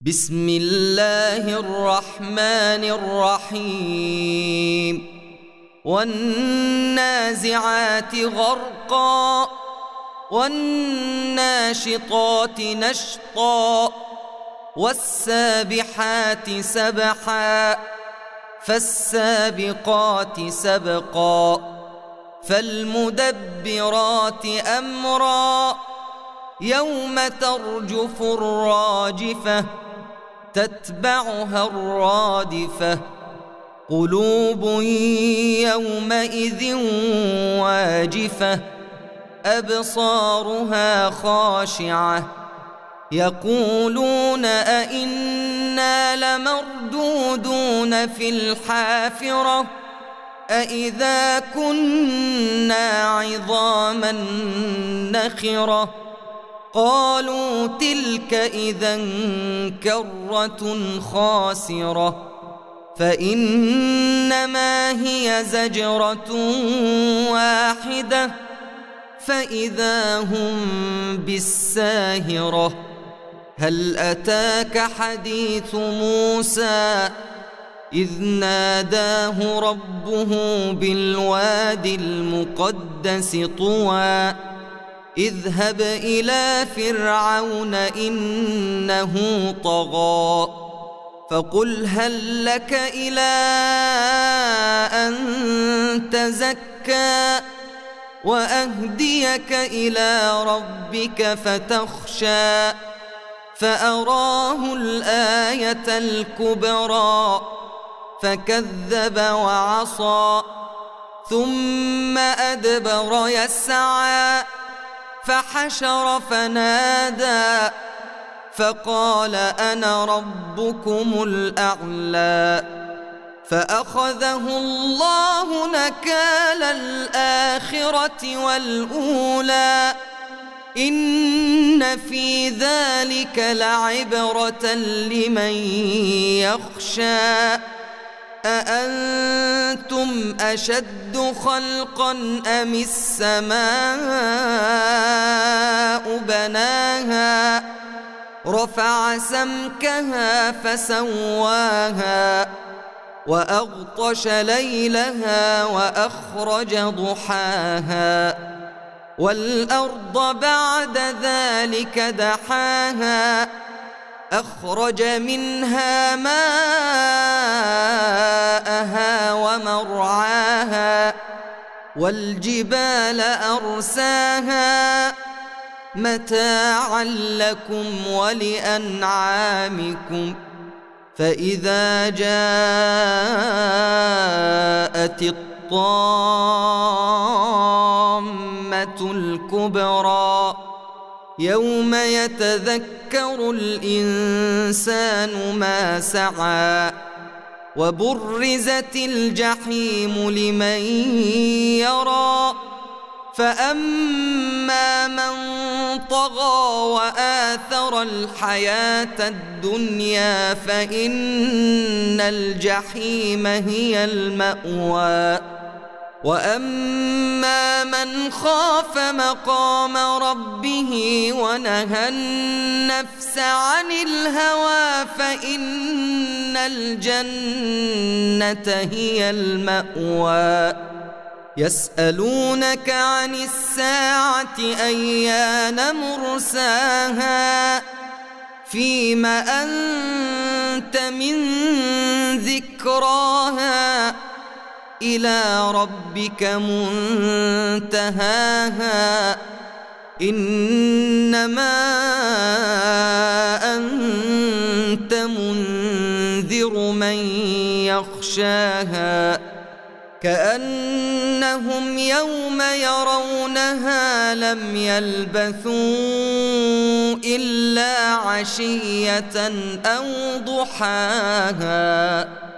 بسم الله الرحمن الرحيم والنازعات غرقا والناشطات نشطا والسابحات سبحا فالسابقات سبقا فالمدبرات أمرا يوم ترجف الراجفة تتبعها الرادفة قلوب يومئذ واجفة أبصارها خاشعة يقولون أئنا لمردودون في الحافرة أئذا كنا عظاما نخرة قالوا تلك إذا كرة خاسرة فإنما هي زجرة واحدة فإذا هم بالساهرة هل أتاك حديث موسى إذ ناداه ربه بالوادي المقدس طوى اذهب إلى فرعون إنه طغى فقل هل لك إلى أن تزكى وأهديك إلى ربك فتخشى فأراه الآية الكبرى فكذب وعصى ثم أدبر يسعى فحشر فنادى فقال أنا ربكم الأعلى فأخذه الله نكال الآخرة والأولى إن في ذلك لعبرة لمن يخشى أأنتم أشد خلقا أم السماء بناها رفع سمكها فسواها وأغطش ليلها وأخرج ضحاها والأرض بعد ذلك دحاها أخرج منها ماءها ومرعاها والجبال أرساها متاعا لكم ولأنعامكم فإذا جاءت الطامة الكبرى يوم يتذكر الإنسان ما سعى وبرزت الجحيم لمن يرى فأما من طغى وآثر الحياة الدنيا فإن الجحيم هي المأوى وأما من خاف مقام ربه ونهى النفس عن الهوى فإن الجنة هي المأوى يسألونك عن الساعة أيان مرساها فيم أنت من ذكراها إلى ربك منتهاها إنما أنت منذر من يخشاها كأنهم يوم يرونها لم يلبثوا إلا عشية أو ضحاها.